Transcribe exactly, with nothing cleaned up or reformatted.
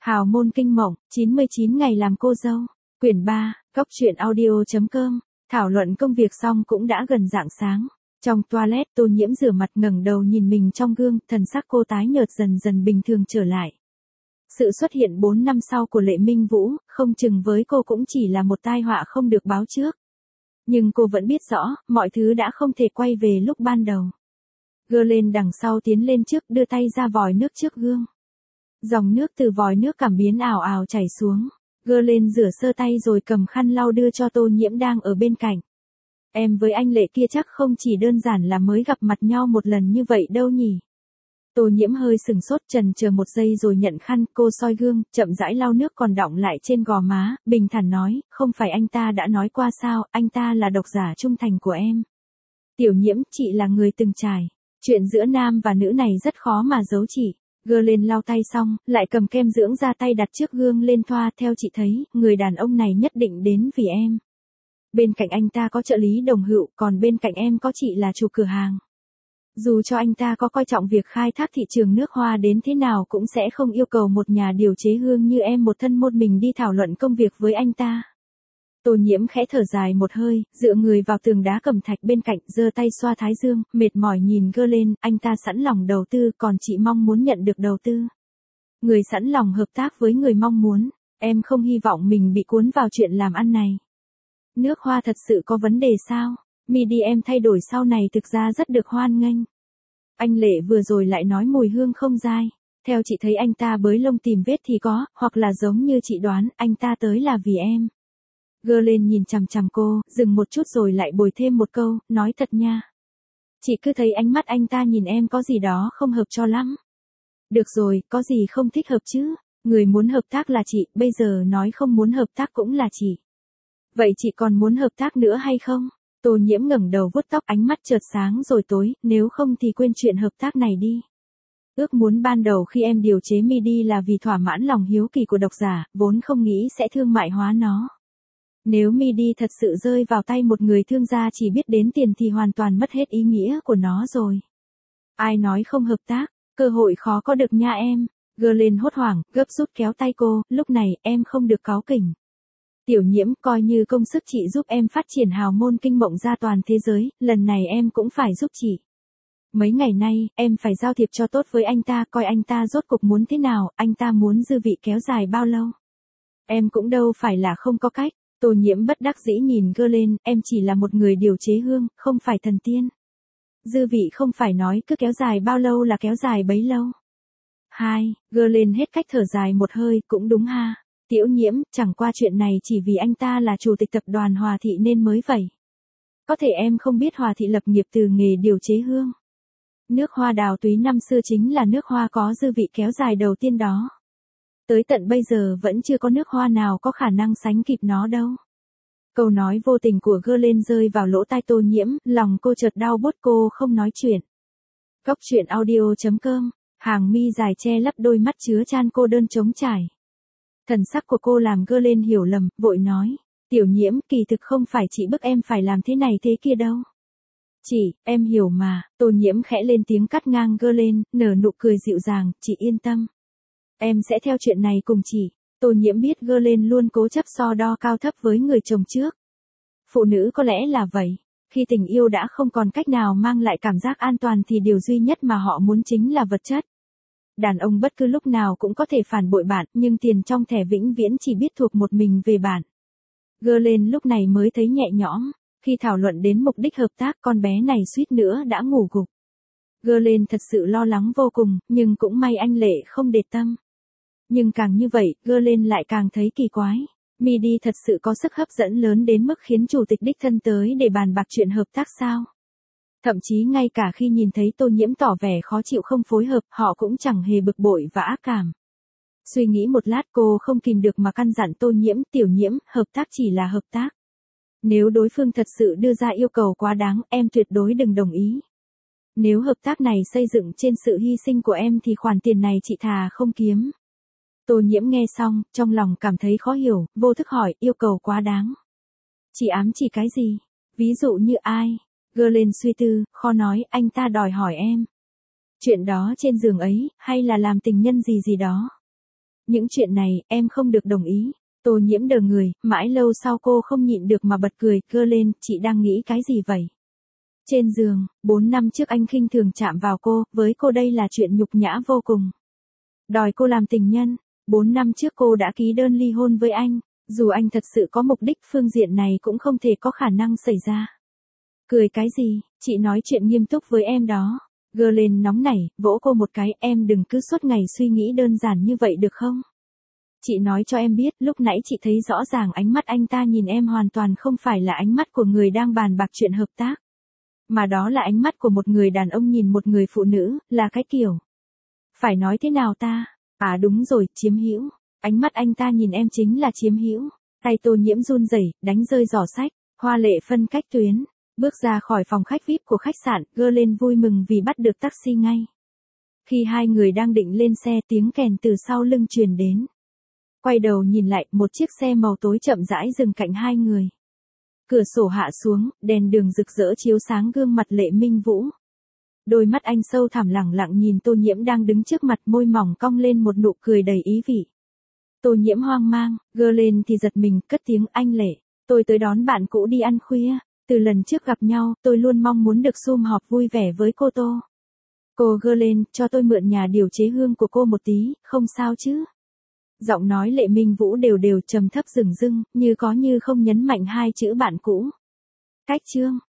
Hào môn kinh mộng, chín mươi chín ngày làm cô dâu. Quyển ba, Cốc truyện audio.com. Thảo luận công việc xong cũng đã gần rạng sáng. Trong toilet, Tô Nhiễm rửa mặt ngẩng đầu nhìn mình trong gương, thần sắc cô tái nhợt dần dần bình thường trở lại. Sự xuất hiện bốn năm sau của Lệ Minh Vũ, không chừng với cô cũng chỉ là một tai họa không được báo trước. Nhưng cô vẫn biết rõ, mọi thứ đã không thể quay về lúc ban đầu. Gơ lên đằng sau tiến lên trước, đưa tay ra vòi nước trước gương. Dòng nước từ vòi nước cảm biến ảo ảo chảy xuống. Gơ lên rửa sơ tay rồi cầm khăn lau đưa cho Tô Nhiễm đang ở bên cạnh. Em với anh Lệ kia chắc không chỉ đơn giản là mới gặp mặt nhau một lần như vậy đâu nhỉ. Tô Nhiễm hơi sừng sốt, chần chờ một giây rồi nhận khăn, cô soi gương, chậm rãi lau nước còn đọng lại trên gò má, bình thản nói, không phải anh ta đã nói qua sao, anh ta là độc giả trung thành của em. Tiểu Nhiễm, chị là người từng trải. Chuyện giữa nam và nữ này rất khó mà giấu chị. Gơ lên lau tay xong, lại cầm kem dưỡng da tay đặt trước gương lên thoa, theo chị thấy, người đàn ông này nhất định đến vì em. Bên cạnh anh ta có trợ lý đồng hữu, còn bên cạnh em có chị là chủ cửa hàng. Dù cho anh ta có coi trọng việc khai thác thị trường nước hoa đến thế nào cũng sẽ không yêu cầu một nhà điều chế hương như em một thân một mình đi thảo luận công việc với anh ta. Tô Nhiễm khẽ thở dài một hơi, dựa người vào tường đá cẩm thạch bên cạnh, giơ tay xoa thái dương, mệt mỏi nhìn Gơ lên, anh ta sẵn lòng đầu tư, còn chị mong muốn nhận được đầu tư. Người sẵn lòng hợp tác với người mong muốn, em không hy vọng mình bị cuốn vào chuyện làm ăn này. Nước hoa thật sự có vấn đề sao? Midi em thay đổi sau này thực ra rất được hoan nghênh. Anh Lệ vừa rồi lại nói mùi hương không dai. Theo chị thấy anh ta bới lông tìm vết thì có, hoặc là giống như chị đoán, anh ta tới là vì em. Gơ lên nhìn chằm chằm cô, dừng một chút rồi lại bồi thêm một câu, nói thật nha. Chị cứ thấy ánh mắt anh ta nhìn em có gì đó không hợp cho lắm. Được rồi, có gì không thích hợp chứ? Người muốn hợp tác là chị, bây giờ nói không muốn hợp tác cũng là chị. Vậy chị còn muốn hợp tác nữa hay không? Tô Nhiễm ngẩng đầu vuốt tóc, ánh mắt chợt sáng rồi tối, nếu không thì quên chuyện hợp tác này đi. Ước muốn ban đầu khi em điều chế Midi là vì thỏa mãn lòng hiếu kỳ của độc giả, vốn không nghĩ sẽ thương mại hóa nó. Nếu Midi thật sự rơi vào tay một người thương gia chỉ biết đến tiền thì hoàn toàn mất hết ý nghĩa của nó rồi. Ai nói không hợp tác, cơ hội khó có được nha em. Gơ lên hốt hoảng, gấp rút kéo tay cô, lúc này em không được cáu kỉnh. Tiểu Nhiễm, coi như công sức chị giúp em phát triển hào môn kinh mộng ra toàn thế giới, lần này em cũng phải giúp chị. Mấy ngày nay, em phải giao thiệp cho tốt với anh ta, coi anh ta rốt cuộc muốn thế nào, anh ta muốn dư vị kéo dài bao lâu. Em cũng đâu phải là không có cách. Tô Nhiễm bất đắc dĩ nhìn Gơ lên, em chỉ là một người điều chế hương, không phải thần tiên. Dư vị không phải nói cứ kéo dài bao lâu là kéo dài bấy lâu. Hai, Gơ lên hết cách thở dài một hơi, cũng đúng ha. Tiểu Nhiễm, chẳng qua chuyện này chỉ vì anh ta là chủ tịch tập đoàn Hòa Thị nên mới vậy. Có thể em không biết Hòa Thị lập nghiệp từ nghề điều chế hương. Nước hoa đào túy năm xưa chính là nước hoa có dư vị kéo dài đầu tiên đó. Tới tận bây giờ vẫn chưa có nước hoa nào có khả năng sánh kịp nó đâu. Câu nói vô tình của Gơ lên rơi vào lỗ tai Tô Nhiễm, lòng cô chợt đau buốt, cô không nói chuyện. Cốc truyện audio.com, hàng mi dài che lấp đôi mắt chứa chan cô đơn trống trải. Thần sắc của cô làm Gơ lên hiểu lầm, vội nói, Tiểu Nhiễm, kỳ thực không phải chị bức em phải làm thế này thế kia đâu. Chị, em hiểu mà. Tô Nhiễm khẽ lên tiếng cắt ngang Gơ lên, nở nụ cười dịu dàng, chị yên tâm. Em sẽ theo chuyện này cùng chị. Tô Nhiễm biết Gơ lên luôn cố chấp so đo cao thấp với người chồng trước. Phụ nữ có lẽ là vậy. Khi tình yêu đã không còn cách nào mang lại cảm giác an toàn thì điều duy nhất mà họ muốn chính là vật chất. Đàn ông bất cứ lúc nào cũng có thể phản bội bạn, nhưng tiền trong thẻ vĩnh viễn chỉ biết thuộc một mình về bạn. Gơ lên lúc này mới thấy nhẹ nhõm. Khi thảo luận đến mục đích hợp tác, con bé này suýt nữa đã ngủ gục. Gơ lên thật sự lo lắng vô cùng, nhưng cũng may anh Lệ không để tâm. Nhưng càng như vậy, Gơ lên lại càng thấy kỳ quái. Midi thật sự có sức hấp dẫn lớn đến mức khiến chủ tịch đích thân tới để bàn bạc chuyện hợp tác sao? Thậm chí ngay cả khi nhìn thấy Tô Nhiễm tỏ vẻ khó chịu không phối hợp, họ cũng chẳng hề bực bội và ác cảm. Suy nghĩ một lát cô không kìm được mà căn dặn Tô Nhiễm, Tiểu Nhiễm, hợp tác chỉ là hợp tác. Nếu đối phương thật sự đưa ra yêu cầu quá đáng, em tuyệt đối đừng đồng ý. Nếu hợp tác này xây dựng trên sự hy sinh của em thì khoản tiền này chị thà không kiếm. Tô Nhiễm nghe xong, trong lòng cảm thấy khó hiểu, vô thức hỏi, yêu cầu quá đáng. Chị ám chỉ cái gì? Ví dụ như ai? Gơ lên suy tư, khó nói, anh ta đòi hỏi em. Chuyện đó trên giường ấy, hay là làm tình nhân gì gì đó. Những chuyện này, em không được đồng ý. Tô Nhiễm đờ người, mãi lâu sau cô không nhịn được mà bật cười, gơ lên, chị đang nghĩ cái gì vậy? Trên giường, bốn năm trước anh khinh thường chạm vào cô, với cô đây là chuyện nhục nhã vô cùng. Đòi cô làm tình nhân, bốn năm trước cô đã ký đơn ly hôn với anh, dù anh thật sự có mục đích phương diện này cũng không thể có khả năng xảy ra. Cười cái gì, chị nói chuyện nghiêm túc với em đó. Gơ lên nóng nảy, vỗ cô một cái, em đừng cứ suốt ngày suy nghĩ đơn giản như vậy được không? Chị nói cho em biết, lúc nãy chị thấy rõ ràng ánh mắt anh ta nhìn em hoàn toàn không phải là ánh mắt của người đang bàn bạc chuyện hợp tác. Mà đó là ánh mắt của một người đàn ông nhìn một người phụ nữ, là cái kiểu. Phải nói thế nào ta? À đúng rồi, chiếm hữu. Ánh mắt anh ta nhìn em chính là chiếm hữu. Tay Tô Nhiễm run rẩy, đánh rơi giỏ sách, hoa lệ phân cách tuyến. Bước ra khỏi phòng khách vi ai pi của khách sạn, gơ lên vui mừng vì bắt được taxi ngay. Khi hai người đang định lên xe, tiếng kèn từ sau lưng truyền đến. Quay đầu nhìn lại, một chiếc xe màu tối chậm rãi dừng cạnh hai người. Cửa sổ hạ xuống, đèn đường rực rỡ chiếu sáng gương mặt Lệ Minh Vũ. Đôi mắt anh sâu thẳm lẳng lặng nhìn Tô Nhiễm đang đứng trước mặt, môi mỏng cong lên một nụ cười đầy ý vị. Tô Nhiễm hoang mang, gơ lên thì giật mình, cất tiếng, anh Lệ, tôi tới đón bạn cũ đi ăn khuya. Từ lần trước gặp nhau, tôi luôn mong muốn được sum họp vui vẻ với cô Tô. Cô gơ lên, cho tôi mượn nhà điều chế hương của cô một tí, không sao chứ? Giọng nói Lệ Minh Vũ đều đều trầm thấp rừng rưng, như có như không nhấn mạnh hai chữ bạn cũ. Cách chương.